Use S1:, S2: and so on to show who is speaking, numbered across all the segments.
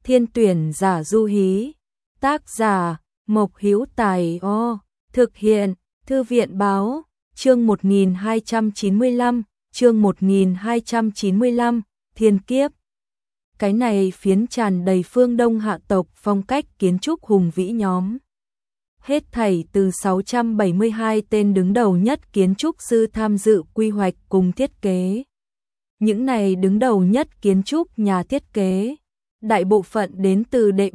S1: Thiên tuyển giả du hí. Tác giả Mộc Hữu Tài. Thực hiện Thư viện báo. Chương 1295, chương 1295, Thiên kiếp. Cái này phiến tràn đầy phương Đông hạ tộc phong cách kiến trúc hùng vĩ nhóm. Hết thảy từ 672 tên đứng đầu nhất kiến trúc sư tham dự quy hoạch cùng thiết kế. Những này đứng đầu nhất kiến trúc nhà thiết kế, đại bộ phận đến từ đệ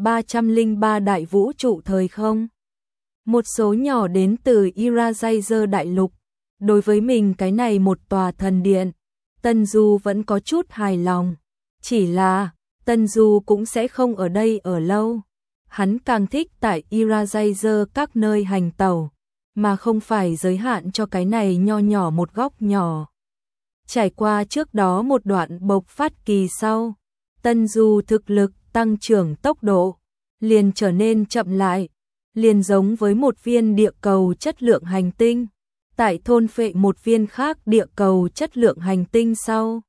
S1: 303 đại vũ trụ thời không. Một số nhỏ đến từ Irajazer đại lục. Đối với mình cái này một tòa thần điện, Tân Du vẫn có chút hài lòng. Chỉ là, Tân Du cũng sẽ không ở đây ở lâu. Hắn càng thích tại Irajazer các nơi hành tẩu, mà không phải giới hạn cho cái này nho nhỏ một góc nhỏ. Trải qua trước đó một đoạn bộc phát kỳ sau, Tân Du thực lực tăng trưởng tốc độ, liền trở nên chậm lại, liền giống với một viên địa cầu chất lượng hành tinh. Tại thôn phệ một viên khác địa cầu chất lượng hành tinh sau,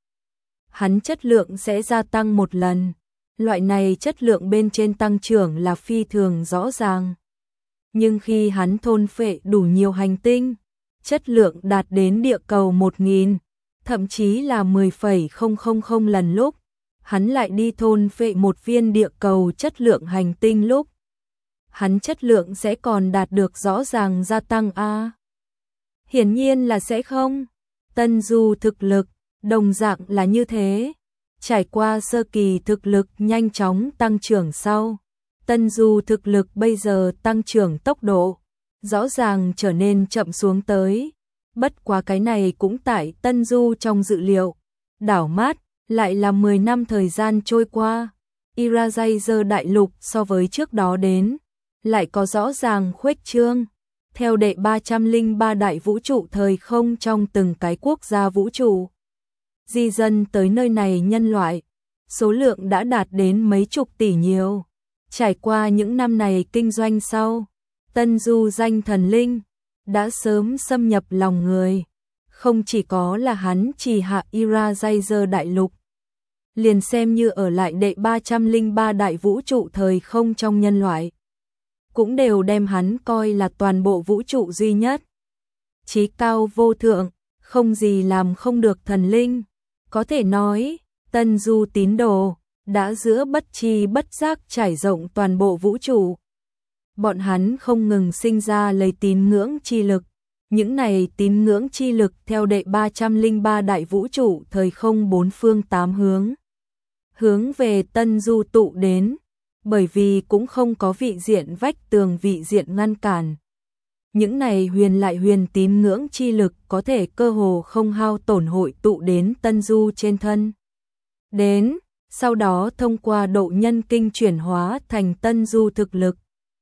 S1: hắn chất lượng sẽ gia tăng một lần. Loại này chất lượng bên trên tăng trưởng là phi thường rõ ràng. Nhưng khi hắn thôn phệ đủ nhiều hành tinh, chất lượng đạt đến địa cầu 1000, thậm chí là 10,000 lần lúc, hắn lại đi thôn phệ một viên địa cầu chất lượng hành tinh lúc, hắn chất lượng sẽ còn đạt được rõ ràng gia tăng a. Hiển nhiên là sẽ không. Tân Du thực lực đồng dạng là như thế. Trải qua sơ kỳ thực lực nhanh chóng tăng trưởng sau, Tân Du thực lực bây giờ tăng trưởng tốc độ rõ ràng trở nên chậm xuống tới. Bất quá cái này cũng tại Tân Du trong dự liệu. Đảo mắt lại là 10 năm thời gian trôi qua, Irajazer đại lục so với trước đó đến lại có rõ ràng khuếch trương. Theo đệ 303 đại vũ trụ thời không trong từng cái quốc gia vũ trụ, di dân tới nơi này nhân loại, số lượng đã đạt đến mấy chục tỷ nhiều. Trải qua những năm này kinh doanh sau, Tân Du danh thần linh đã sớm xâm nhập lòng người. Không chỉ có là hắn chỉ hạ Irajazer đại lục, liền xem như ở lại đệ 303 đại vũ trụ thời không trong nhân loại, cũng đều đem hắn coi là toàn bộ vũ trụ duy nhất, chí cao vô thượng, không gì làm không được thần linh. Có thể nói, Tân Du tín đồ đã giữa bất tri bất giác trải rộng toàn bộ vũ trụ. Bọn hắn không ngừng sinh ra lấy tín ngưỡng chi lực. Những này tín ngưỡng chi lực theo đệ 303 đại vũ trụ thời không bốn phương tám hướng về Tân Du tụ đến, bởi vì cũng không có vị diện vách tường vị diện ngăn cản. Những này huyền lại huyền tín ngưỡng chi lực có thể cơ hồ không hao tổn hội tụ đến Tân Du trên thân. Đến, sau đó thông qua độ nhân kinh chuyển hóa thành Tân Du thực lực.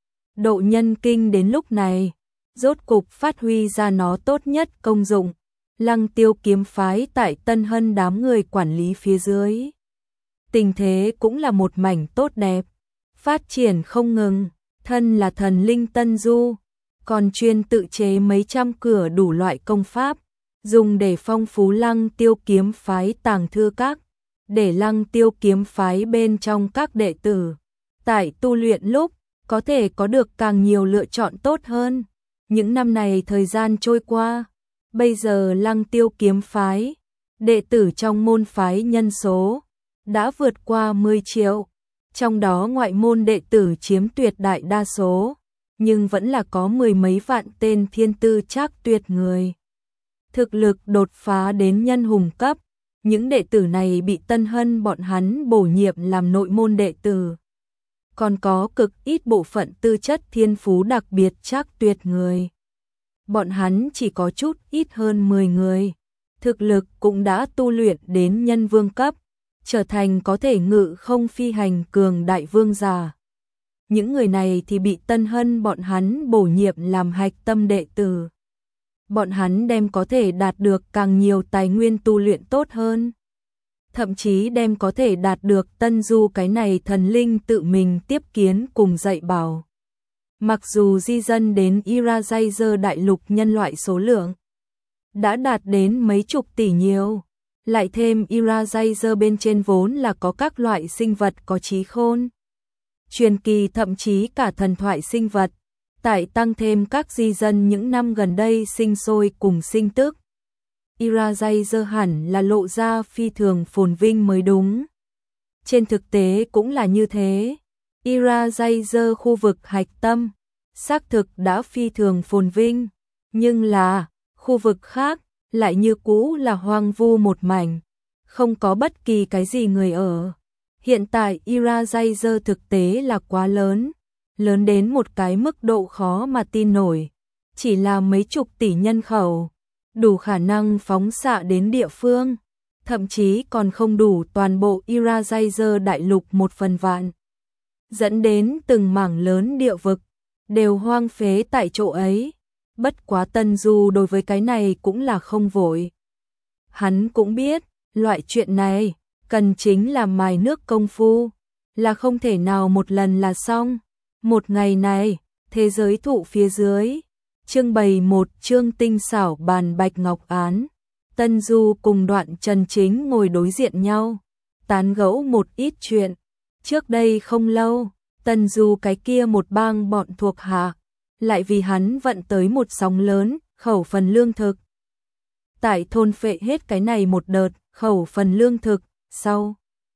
S1: Độ nhân kinh đến lúc này, rốt cục phát huy ra nó tốt nhất công dụng. Lăng Tiêu kiếm phái tại Tân Hân đám người quản lý phía dưới, tình thế cũng là một mảnh tốt đẹp, phát triển không ngừng. Thân là thần linh Tân Du, còn chuyên tự chế mấy trăm cửa đủ loại công pháp, dùng để phong phú Lăng Tiêu kiếm phái tàng thư các, để Lăng Tiêu kiếm phái bên trong các đệ tử tại tu luyện lúc có thể có được càng nhiều lựa chọn tốt hơn. Những năm này thời gian trôi qua, bây giờ Lăng Tiêu kiếm phái, đệ tử trong môn phái nhân số đã vượt qua 10 triệu, trong đó ngoại môn đệ tử chiếm tuyệt đại đa số, nhưng vẫn là có mười mấy vạn tên thiên tư trác tuyệt người. Thực lực đột phá đến nhân hùng cấp, những đệ tử này bị Tân Hân bọn hắn bổ nhiệm làm nội môn đệ tử. Còn có cực ít bộ phận tư chất thiên phú đặc biệt trác tuyệt người. Bọn hắn chỉ có chút ít hơn 10 người. Thực lực cũng đã tu luyện đến nhân vương cấp, trở thành có thể ngự không phi hành cường đại vương giả. Những người này thì bị Tân Hân bọn hắn bổ nhiệm làm hạch tâm đệ tử. Bọn hắn đem có thể đạt được càng nhiều tài nguyên tu luyện tốt hơn. Thậm chí đem có thể đạt được Tân Du cái này thần linh tự mình tiếp kiến cùng dạy bảo. Mặc dù di dân đến Irajazer đại lục nhân loại số lượng đã đạt đến mấy chục tỷ nhiều, lại thêm Irajazer bên trên vốn là có các loại sinh vật có trí khôn, truyền kỳ thậm chí cả thần thoại sinh vật, tại tăng thêm các di dân những năm gần đây sinh sôi cùng sinh tức. Irajazer hẳn là lộ ra phi thường phồn vinh mới đúng. Trên thực tế cũng là như thế. Irajazer khu vực hạch tâm, xác thực đã phi thường phồn vinh, nhưng là, khu vực khác, lại như cũ là hoang vu một mảnh, không có bất kỳ cái gì người ở. Hiện tại Irajazer thực tế là quá lớn, lớn đến một cái mức độ khó mà tin nổi. Chỉ là mấy chục tỷ nhân khẩu, đủ khả năng phóng xạ đến địa phương, thậm chí còn không đủ toàn bộ Irajazer đại lục 1/1000. Dẫn đến từng mảng lớn địa vực, đều hoang phế tại chỗ ấy. Bất quá Tân Du đối với cái này cũng là không vội. Hắn cũng biết, loại chuyện này, cần chính là mài nước công phu, là không thể nào một lần là xong. Một ngày này, thế giới thụ phía dưới, trưng bày một chương tinh xảo bàn bạch ngọc án. Tân Du cùng Đoạn Trần chính ngồi đối diện nhau, tán gẫu một ít chuyện. Trước đây không lâu, Tân Du cái kia một bang bọn thuộc hạ, lại vì hắn vận tới một sóng lớn, khẩu phần lương thực. Tại thôn phệ hết cái này một đợt, khẩu phần lương thực, sau.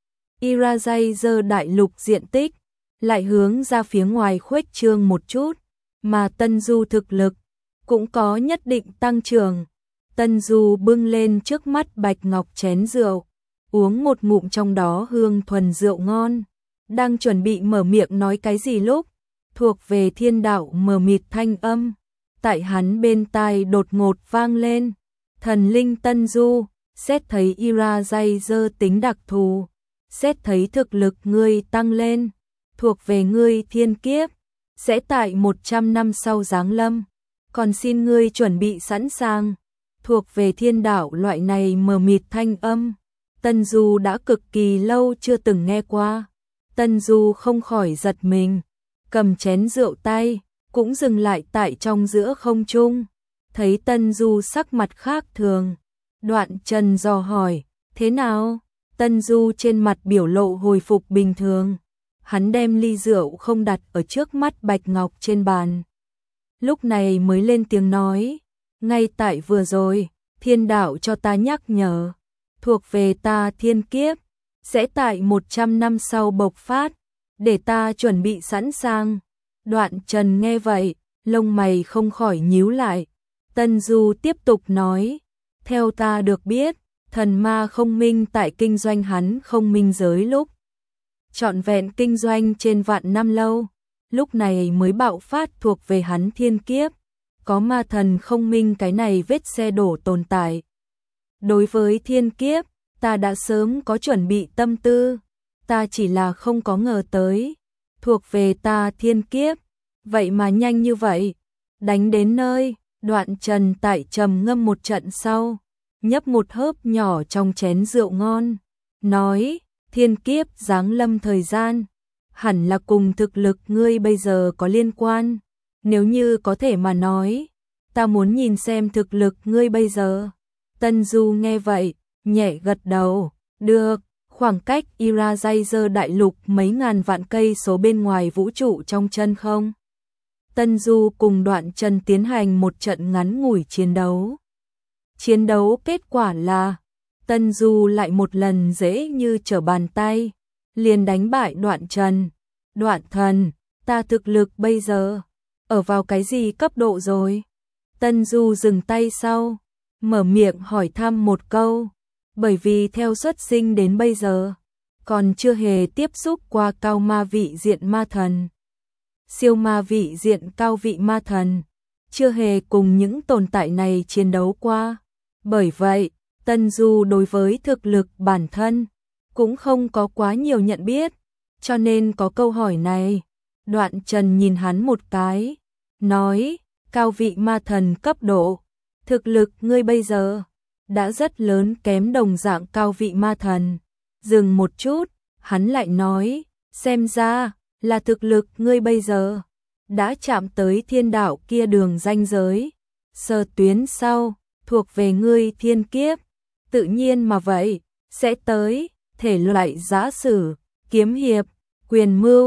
S1: Irajazer đại lục diện tích, lại hướng ra phía ngoài khuếch trương một chút, mà Tân Du thực lực, cũng có nhất định tăng trưởng. Tân Du bưng lên trước mắt bạch ngọc chén rượu, uống một ngụm trong đó hương thuần rượu ngon, đang chuẩn bị mở miệng nói cái gì lúc, thuộc về thiên đạo mờ mịt thanh âm, tại hắn bên tai đột ngột vang lên. Thần linh Tân Du, xét thấy Irajazer tính đặc thù, xét thấy thực lực ngươi tăng lên, thuộc về ngươi thiên kiếp, sẽ tại 100 năm sau giáng lâm, còn xin ngươi chuẩn bị sẵn sàng. Thuộc về thiên đạo loại này mờ mịt thanh âm, Tân Du đã cực kỳ lâu chưa từng nghe qua. Tân Du không khỏi giật mình, cầm chén rượu tay, cũng dừng lại tại trong giữa không trung. Thấy Tân Du sắc mặt khác thường, Đoạn Trần dò hỏi, thế nào? Tân Du trên mặt biểu lộ hồi phục bình thường. Hắn đem ly rượu không đặt ở trước mắt bạch ngọc trên bàn. Lúc này mới lên tiếng nói, ngay tại vừa rồi, thiên đạo cho ta nhắc nhở, thuộc về ta thiên kiếp, sẽ tại 100 năm sau bộc phát, để ta chuẩn bị sẵn sàng. Đoạn Trần nghe vậy, lông mày không khỏi nhíu lại. Tân Du tiếp tục nói, theo ta được biết, thần ma không minh tại kinh doanh hắn không minh giới lúc. Trọn vẹn kinh doanh trên vạn năm lâu, lúc này mới bạo phát thuộc về hắn thiên kiếp. Có ma thần không minh cái này vết xe đổ tồn tại. Đối với thiên kiếp, ta đã sớm có chuẩn bị tâm tư, ta chỉ là không có ngờ tới, thuộc về ta thiên kiếp, vậy mà nhanh như vậy, đánh đến nơi. Đoạn Trần tại trầm ngâm một trận sau, nhấp một hớp nhỏ trong chén rượu ngon, nói, thiên kiếp giáng lâm thời gian, hẳn là cùng thực lực ngươi bây giờ có liên quan, nếu như có thể mà nói, ta muốn nhìn xem thực lực ngươi bây giờ. Tân Du nghe vậy, nhẹ gật đầu, được, khoảng cách Irajazer đại lục mấy ngàn vạn cây số bên ngoài vũ trụ trong chân không. Tân Du cùng Đoạn Trần tiến hành một trận ngắn ngủi chiến đấu. Chiến đấu kết quả là, Tân Du lại một lần dễ như trở bàn tay, liền đánh bại Đoạn Trần. Đoạn thần, ta thực lực bây giờ, ở vào cái gì cấp độ rồi? Tân Du dừng tay sau, mở miệng hỏi thăm một câu, bởi vì theo xuất sinh đến bây giờ, còn chưa hề tiếp xúc qua cao ma vị diện ma thần. Siêu ma vị diện cao vị ma thần, chưa hề cùng những tồn tại này chiến đấu qua. Bởi vậy, Tân Du đối với thực lực bản thân, cũng không có quá nhiều nhận biết, cho nên có câu hỏi này. Đoạn Trần nhìn hắn một cái, nói, cao vị ma thần cấp độ, thực lực ngươi bây giờ, đã rất lớn kém đồng dạng cao vị ma thần. Dừng một chút, hắn lại nói, xem ra, là thực lực ngươi bây giờ, đã chạm tới thiên đạo kia đường ranh giới. Sơ tuyến sau, thuộc về ngươi thiên kiếp, tự nhiên mà vậy, sẽ tới, thể loại giã sử, kiếm hiệp, quyền mưu,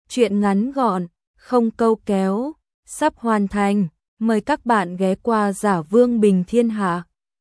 S1: Chuyện ngắn gọn, không câu kéo, sắp hoàn thành. Mời các bạn ghé qua Giả Vương Bình Thiên Hạ.